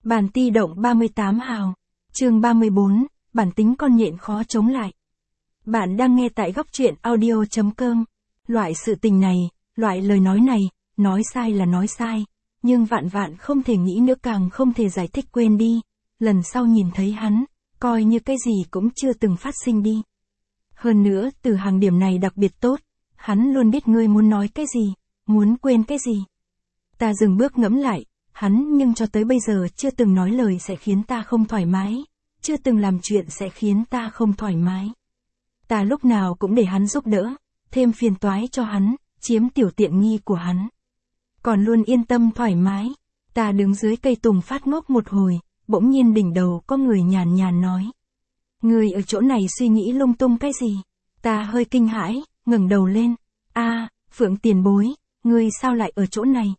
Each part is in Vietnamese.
Bản ti động 38 hào. Chương 34, bản tính con nhện khó chống lại. Bạn đang nghe tại góc truyện audio.com. Loại sự tình này, loại lời nói này, nói sai là nói sai, nhưng vạn vạn không thể nghĩ nữa, càng không thể giải thích, quên đi. Lần sau nhìn thấy hắn, coi như cái gì cũng chưa từng phát sinh đi. Hơn nữa, từ hàng điểm này đặc biệt tốt, hắn luôn biết ngươi muốn nói cái gì, muốn quên cái gì. Ta dừng bước ngẫm lại, hắn nhưng cho tới bây giờ chưa từng nói lời sẽ khiến ta không thoải mái, chưa từng làm chuyện sẽ khiến ta không thoải mái. Ta lúc nào cũng để hắn giúp đỡ, thêm phiền toái cho hắn, chiếm tiểu tiện nghi của hắn. Còn luôn yên tâm thoải mái. Ta đứng dưới cây tùng phát ngốc một hồi, bỗng nhiên đỉnh đầu có người nhàn nhàn nói. Người ở chỗ này suy nghĩ lung tung cái gì? Ta hơi kinh hãi, ngẩng đầu lên. Phượng tiền bối, ngươi sao lại ở chỗ này?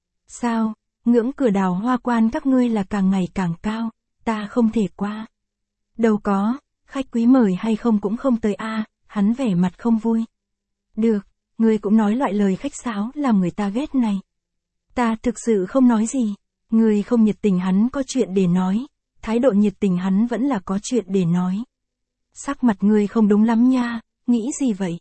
Sao, ngưỡng cửa Đào Hoa quan các ngươi là càng ngày càng cao, ta không thể qua. Đâu có, khách quý mời hay không cũng không tới hắn vẻ mặt không vui. Được, ngươi cũng nói loại lời khách sáo làm người ta ghét này. Ta thực sự không nói gì, ngươi không nhiệt tình hắn có chuyện để nói, thái độ nhiệt tình hắn vẫn là có chuyện để nói. Sắc mặt ngươi không đúng lắm nha, nghĩ gì vậy?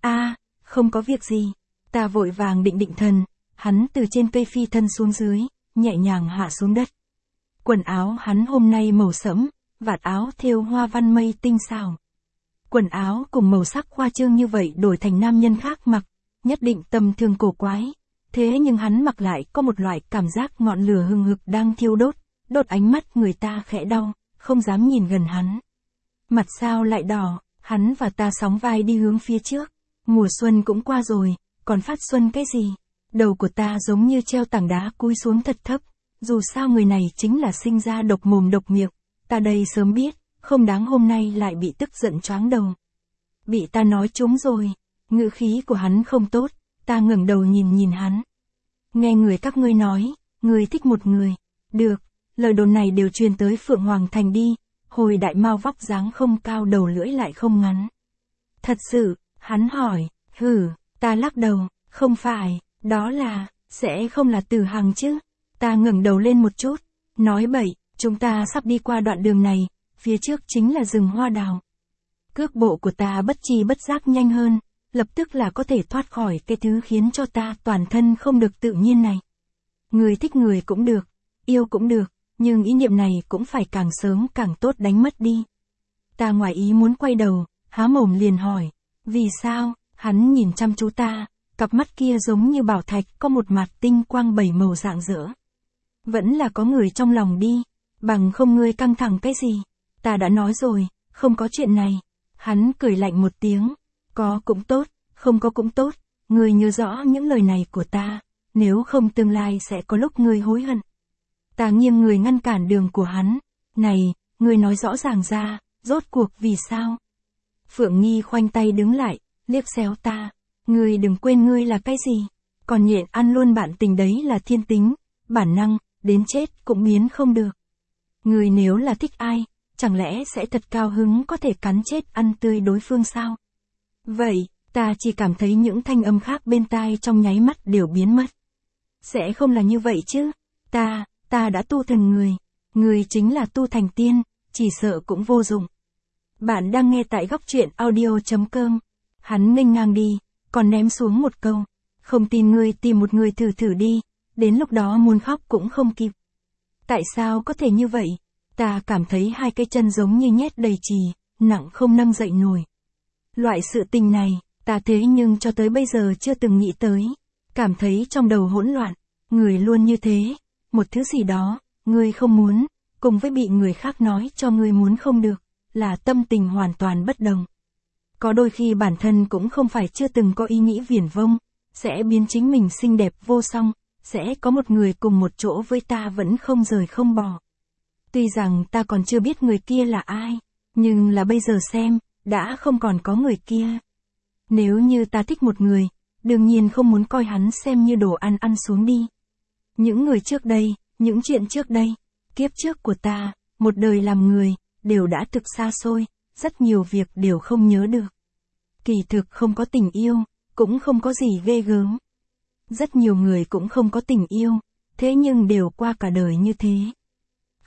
Không có việc gì. Ta vội vàng định thần, hắn từ trên cây phi thân xuống dưới, nhẹ nhàng hạ xuống đất. Quần áo hắn hôm nay màu sẫm, vạt áo thêu hoa văn mây tinh xảo. Quần áo cùng màu sắc khoa trương như vậy đổi thành nam nhân khác mặc, nhất định tầm thường cổ quái. Thế nhưng hắn mặc lại có một loại cảm giác ngọn lửa hừng hực đang thiêu đốt, đốt ánh mắt người ta khẽ đau, không dám nhìn gần hắn. Mặt sao lại đỏ, hắn và ta sóng vai đi hướng phía trước. Mùa xuân cũng qua rồi, còn phát xuân cái gì? Đầu của ta giống như treo tảng đá cúi xuống thật thấp, dù sao người này chính là sinh ra độc mồm độc miệng, ta đây sớm biết, không đáng hôm nay lại bị tức giận choáng đầu. Bị ta nói trúng rồi, ngữ khí của hắn không tốt, ta ngẩng đầu nhìn hắn. Nghe người các ngươi nói, người thích một người, được, lời đồn này đều truyền tới Phượng Hoàng Thành đi, hồi đại mao vóc dáng không cao đầu lưỡi lại không ngắn. Thật sự, hắn hỏi, ta lắc đầu, không phải. Đó là, sẽ không là Từ Hằng chứ? Ta ngẩng đầu lên một chút, nói bậy, chúng ta sắp đi qua đoạn đường này, phía trước chính là rừng hoa đào. Cước bộ của ta bất tri bất giác nhanh hơn, lập tức là có thể thoát khỏi cái thứ khiến cho ta toàn thân không được tự nhiên này. Người thích người cũng được, yêu cũng được, nhưng ý niệm này cũng phải càng sớm càng tốt đánh mất đi. Ta ngoài ý muốn quay đầu, há mồm liền hỏi, vì sao? Hắn nhìn chăm chú ta. Cặp mắt kia giống như bảo thạch, có một mặt tinh quang bảy màu rạng rỡ. Vẫn là có người trong lòng đi, bằng không ngươi căng thẳng cái gì? Ta đã nói rồi, không có chuyện này. Hắn cười lạnh một tiếng, có cũng tốt, không có cũng tốt, ngươi nhớ rõ những lời này của ta, nếu không tương lai sẽ có lúc ngươi hối hận. Ta nghiêng người ngăn cản đường của hắn, này, ngươi nói rõ ràng ra, rốt cuộc vì sao? Phượng Nghi khoanh tay đứng lại, liếc xéo ta. Ngươi đừng quên ngươi là cái gì, còn nhện ăn luôn bạn tình đấy là thiên tính, bản năng, đến chết cũng biến không được. Ngươi nếu là thích ai, chẳng lẽ sẽ thật cao hứng có thể cắn chết ăn tươi đối phương sao? Vậy, ta chỉ cảm thấy những thanh âm khác bên tai trong nháy mắt đều biến mất. Sẽ không là như vậy chứ, ta đã tu thành người chính là tu thành tiên, chỉ sợ cũng vô dụng. Bạn đang nghe tại góc truyện audio.com, hắn nghênh ngang đi. Còn ném xuống một câu, không tin ngươi tìm một người thử đi, đến lúc đó muốn khóc cũng không kịp. Tại sao có thể như vậy? Ta cảm thấy hai cái chân giống như nhét đầy chì, nặng không nâng dậy nổi. Loại sự tình này, ta thế nhưng cho tới bây giờ chưa từng nghĩ tới. Cảm thấy trong đầu hỗn loạn, người luôn như thế, một thứ gì đó, ngươi không muốn, cùng với bị người khác nói cho ngươi muốn không được, là tâm tình hoàn toàn bất đồng. Có đôi khi bản thân cũng không phải chưa từng có ý nghĩ viển vông, sẽ biến chính mình xinh đẹp vô song, sẽ có một người cùng một chỗ với ta vẫn không rời không bỏ. Tuy rằng ta còn chưa biết người kia là ai, nhưng là bây giờ xem, đã không còn có người kia. Nếu như ta thích một người, đương nhiên không muốn coi hắn xem như đồ ăn xuống đi. Những người trước đây, những chuyện trước đây, kiếp trước của ta, một đời làm người, đều đã thực xa xôi, rất nhiều việc đều không nhớ được. Kỳ thực không có tình yêu, cũng không có gì ghê gớm. Rất nhiều người cũng không có tình yêu, thế nhưng đều qua cả đời như thế.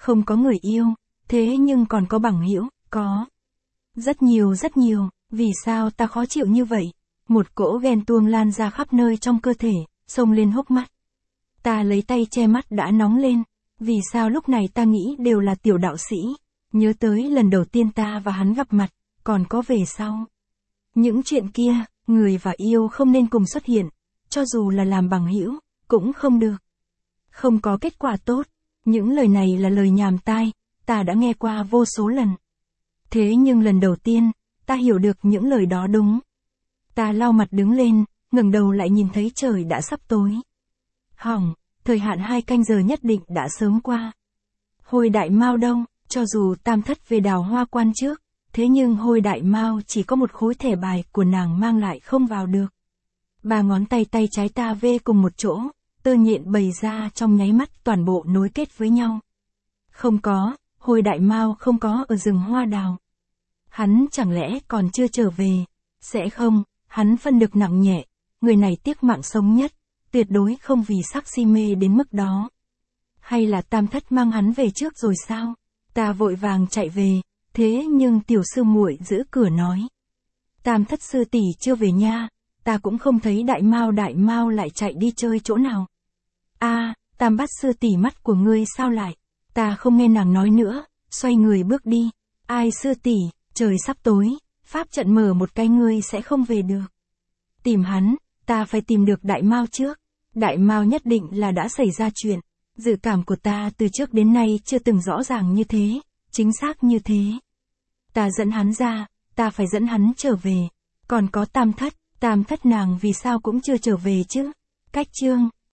Không có người yêu, thế nhưng còn có bằng hữu, có. Rất nhiều, vì sao ta khó chịu như vậy? Một cỗ ghen tuông lan ra khắp nơi trong cơ thể, xông lên hốc mắt. Ta lấy tay che mắt đã nóng lên, vì sao lúc này ta nghĩ đều là tiểu đạo sĩ, nhớ tới lần đầu tiên ta và hắn gặp mặt, còn có về sau. Những chuyện kia, người và yêu không nên cùng xuất hiện, cho dù là làm bằng hữu, cũng không được. Không có kết quả tốt, những lời này là lời nhàm tai, ta đã nghe qua vô số lần. Thế nhưng lần đầu tiên, ta hiểu được những lời đó đúng. Ta lau mặt đứng lên, ngẩng đầu lại nhìn thấy trời đã sắp tối. Hỏng, thời hạn 2 canh giờ nhất định đã sớm qua. Hồi Đại Mao đâu, cho dù Tam Thất về Đào Hoa Quan trước, thế nhưng Hồi Đại Mao chỉ có một khối thẻ bài của nàng mang lại không vào được. 3 ngón tay trái ta vê cùng một chỗ, tơ nhện bày ra trong nháy mắt toàn bộ nối kết với nhau. Không có, Hồi Đại Mao không có ở rừng hoa đào. Hắn chẳng lẽ còn chưa trở về? Sẽ không, hắn phân được nặng nhẹ, người này tiếc mạng sống nhất, tuyệt đối không vì sắc si mê đến mức đó. Hay là Tam Thất mang hắn về trước rồi sao? Ta vội vàng chạy về, thế nhưng tiểu sư muội giữ cửa nói. Tam Thất sư tỷ chưa về nha, ta cũng không thấy Đại Mao lại chạy đi chơi chỗ nào. A, Tam Bát sư tỷ mắt của ngươi sao lại? Ta không nghe nàng nói nữa, xoay người bước đi. Ai sư tỷ, trời sắp tối, pháp trận mở một cái ngươi sẽ không về được. Tìm hắn, ta phải tìm được Đại Mao trước. Đại Mao nhất định là đã xảy ra chuyện. Dự cảm của ta từ trước đến nay chưa từng rõ ràng như thế, chính xác như thế. Ta dẫn hắn ra, ta phải dẫn hắn trở về. Còn có Tam Thất nàng vì sao cũng chưa trở về chứ? Cách chương